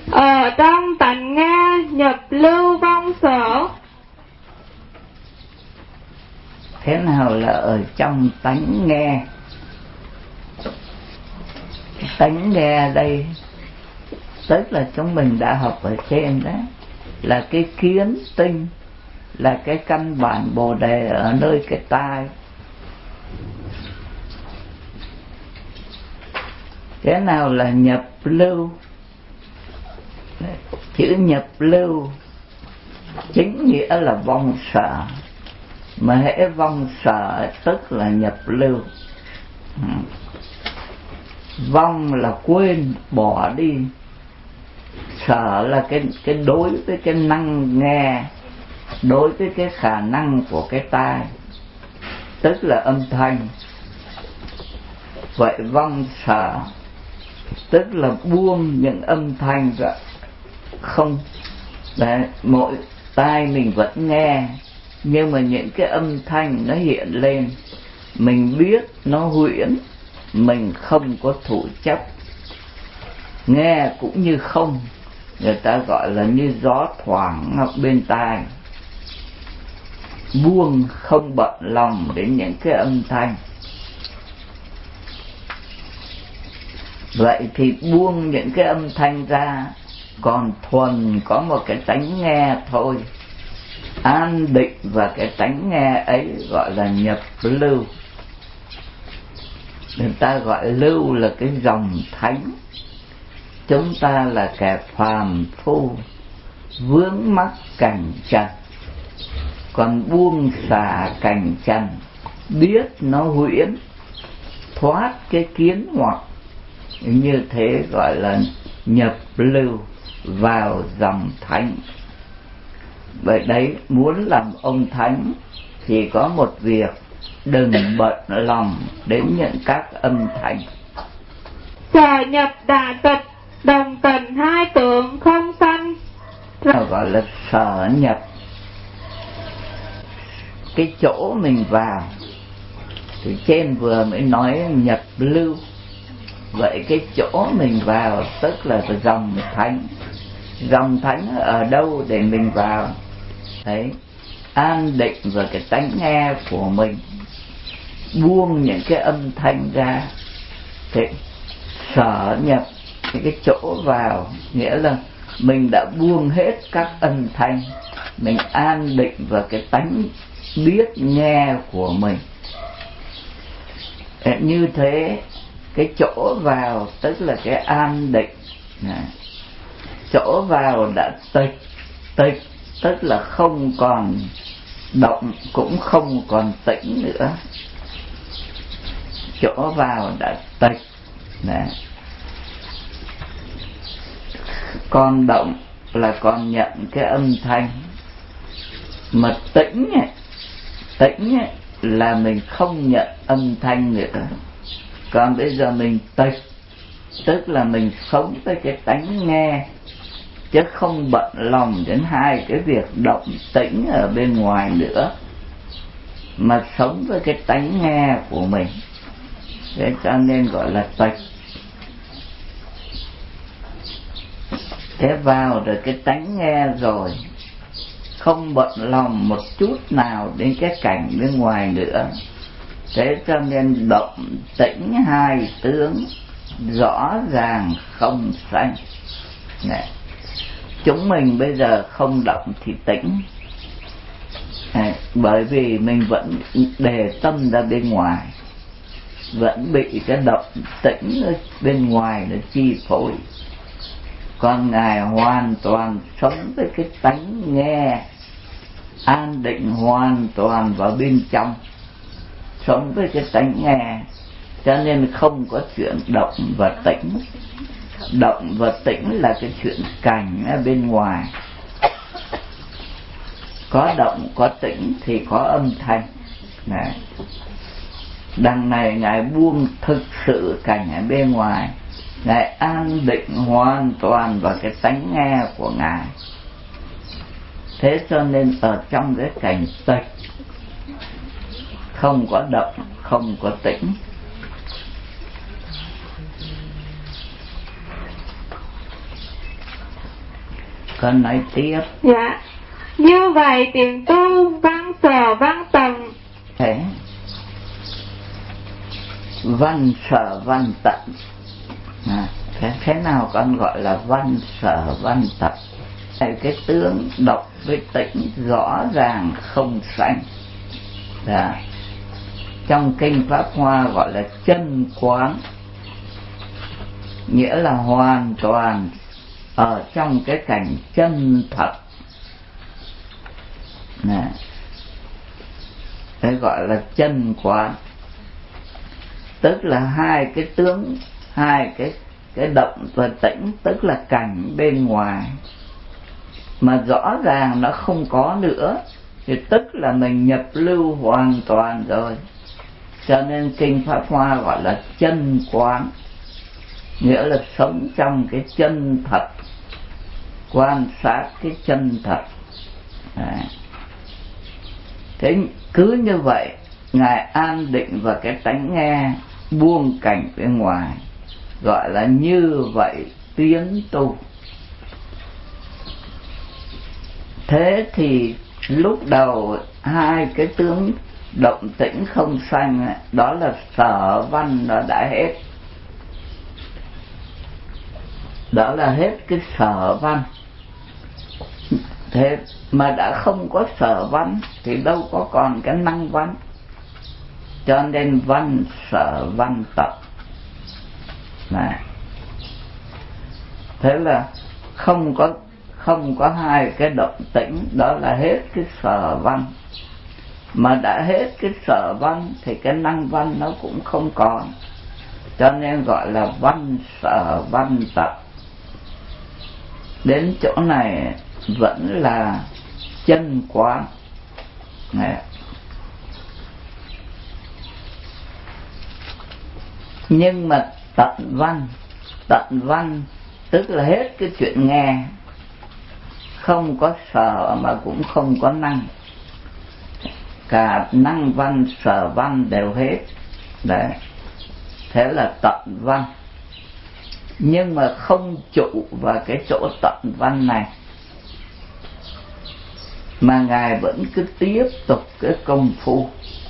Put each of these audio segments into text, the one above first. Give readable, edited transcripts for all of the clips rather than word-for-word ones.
Ở trong tánh nghe nhập lưu vong sở. Thế nào là ở trong tánh nghe? Tánh nghe đây tức là chúng mình đã học ở trên đó, là cái kiến tinh, là cái căn bản bồ đề ở nơi cái tai. Thế nào là nhập lưu? Chữ nhập lưu chính nghĩa là vong sở, mà hễ vong sở tức là nhập lưu. Vong là quên, bỏ đi. Sở là cái đối với cái năng nghe, đối với cái khả năng của cái tai, tức là âm thanh. Vậy vong sở tức là buông những âm thanh ra, không. Đấy, mỗi tai mình vẫn nghe, nhưng mà những cái âm thanh nó hiện lên, mình biết nó huyễn, mình không có thủ chấp. Nghe cũng như không, người ta gọi là như gió thoảng ở bên tai. Buông, không bận lòng đến những cái âm thanh. Vậy thì buông những cái âm thanh ra, còn thuần có một cái tánh nghe thôi. An định và cái tánh nghe ấy gọi là nhập lưu. Người ta gọi lưu là cái dòng thánh. Chúng ta là kẻ phàm phu, vướng mắc cảnh trần, còn buông xả cảnh trần, biết nó huyễn, thoát cái kiến hoặc, như thế gọi là nhập lưu vào dòng thánh. Vậy đấy, muốn làm ông thánh thì có một việc, đừng bận lòng đến những các âm thanh. Sở nhập đà tịch, đồng tình hai tượng không sanh. Nó gọi là sở nhập, cái chỗ mình vào. Thì trên vừa mới nói nhập lưu. Vậy cái chỗ mình vào tức là cái dòng thánh. Dòng thánh ở đâu để mình vào? Đấy, an định vào cái tánh nghe của mình, buông những cái âm thanh ra. Thế sở nhập, cái chỗ vào nghĩa là mình đã buông hết các âm thanh, mình an định vào cái tánh biết nghe của mình. Như thế cái chỗ vào tức là cái an định. Chỗ vào đã tịch, tịch tức là không còn động cũng không còn tĩnh nữa. Chỗ vào đã tịch. Còn động là còn nhận cái âm thanh. Mà tĩnh là mình không nhận âm thanh nữa. Còn bây giờ mình tịch tức là mình sống với cái tánh nghe, chứ không bận lòng đến hai cái việc động tĩnh ở bên ngoài nữa, mà sống với cái tánh nghe của mình. Thế cho nên gọi là tịch. Thế vào được cái tánh nghe rồi, không bận lòng một chút nào đến cái cảnh bên ngoài nữa. Thế cho nên động tĩnh hai tướng rõ ràng không sanh. Chúng mình bây giờ không động thì tĩnh, bởi vì mình vẫn đề tâm ra bên ngoài, vẫn bị cái động tĩnh ở bên ngoài nó chi phối. Còn Ngài hoàn toàn sống với cái tánh nghe, an định hoàn toàn vào bên trong, sống với cái tánh nghe, cho nên không có chuyện động và tĩnh. Động và tĩnh là cái chuyện cảnh ở bên ngoài. Có động có tĩnh thì có âm thanh. Đằng này Ngài buông thực sự cảnh ở bên ngoài, Ngài an định hoàn toàn vào cái tánh nghe của Ngài. Thế cho nên ở trong cái cảnh tịch, không có động, không có tĩnh. Con nói tiếp. Dạ. Như vậy tiền tu văn sở văn tận. Thế văn sở văn tận. Thế nào con gọi là văn sở văn tận? Cái tướng động với tĩnh rõ ràng không sanh. Trong kinh Pháp Hoa gọi là chân quán, nghĩa là hoàn toàn ở trong cái cảnh chân thật. Đấy gọi là chân quán. Tức là hai cái tướng, hai cái động và tĩnh, tức là cảnh bên ngoài mà rõ ràng nó không có nữa, thì tức là mình nhập lưu hoàn toàn rồi. Cho nên kinh Pháp Hoa gọi là chân quán, nghĩa là sống trong cái chân thật, quan sát cái chân thật. Thế cứ như vậy Ngài an định vào cái tánh nghe, buông cảnh bên ngoài, gọi là như vậy tiến tu. Thế thì lúc đầu hai cái tướng động tĩnh không sanh, đó là sở văn nó đã hết. Đó là hết cái sở văn. Thế mà đã không có sở văn thì đâu có còn cái năng văn. Cho nên văn sở văn tận. Thế là không có hai cái động tĩnh, đó là hết cái sở văn. Mà đã hết cái sở văn thì cái năng văn nó cũng không còn. Cho nên gọi là văn sở văn tận. Đến chỗ này vẫn là chân quán. Nhưng mà tận văn tức là hết cái chuyện nghe, không có sở mà cũng không có năng, cả năng văn sở văn đều hết. Đấy, thế là tận văn. Nhưng mà không trụ vào cái chỗ tận văn này, mà Ngài vẫn cứ tiếp tục cái công phu,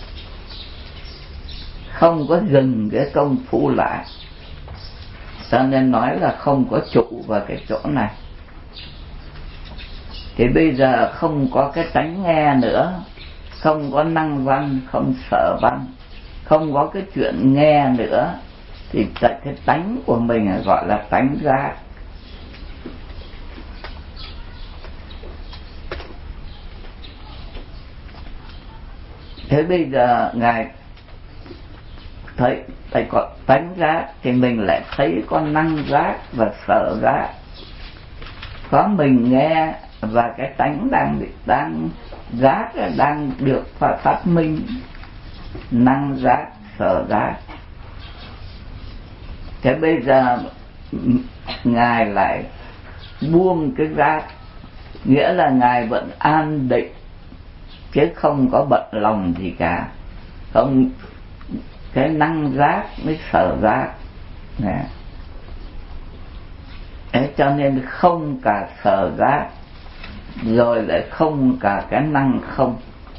không có dừng cái công phu lại. Cho nên nói là không có trụ vào cái chỗ này. Thì bây giờ không có cái tánh nghe nữa, không có năng văn, không sở văn, không có cái chuyện nghe nữa, thì cái tánh của mình gọi là tánh giác. Thế bây giờ Ngài thấy có tánh giác thì mình lại thấy có năng giác và sở giác. Có mình nghe và cái tánh đang giác đang được phát minh, năng giác sở giác. Thế bây giờ Ngài lại buông cái giác, nghĩa là Ngài vẫn an định chứ không có bận lòng gì cả. Không, cái năng giác mới sở giác. Thế cho nên không cả sở giác, rồi lại không cả cái năng không.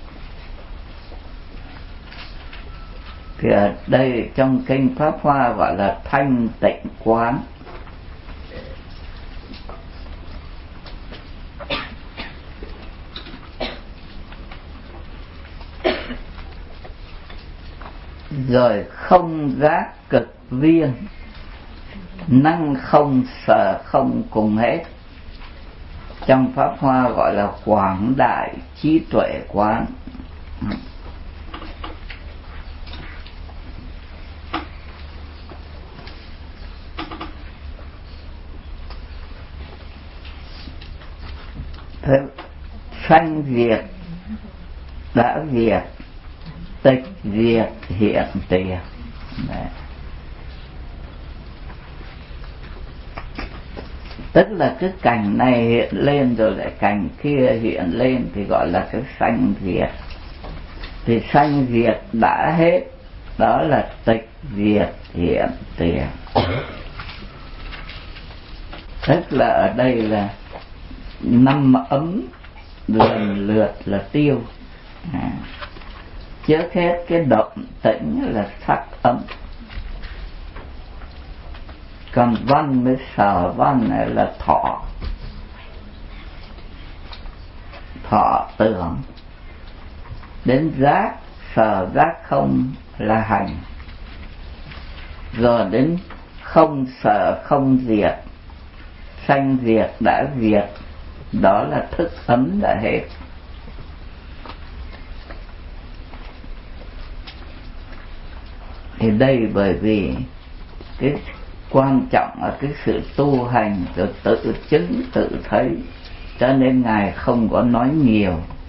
Thì ở đây trong kinh Pháp Hoa gọi là thanh tịnh quán. Rồi không giác cực viên, năng không sở không cùng hết. Trong Pháp Hoa gọi là quảng đại trí tuệ quán. Thế sanh diệt đã diệt, tịch diệt hiện tiền. Tức là cái cảnh này hiện lên rồi lại cảnh kia hiện lên thì gọi là cái sanh diệt. Thì sanh diệt đã hết, đó là tịch diệt hiện tiền. Tức là ở đây là năm ấm lần lượt là tiêu. Trước hết cái động tĩnh là sắc ấm, còn văn với sở văn này là thọ, thọ tưởng. Đến giác, sở giác không là hành, rồi đến không sở không diệt, sanh diệt đã diệt, đó là thức ấm đã hết. Thì đây bởi vì cái quan trọng là cái sự tu hành, rồi tự chứng tự thấy, cho nên Ngài không có nói nhiều.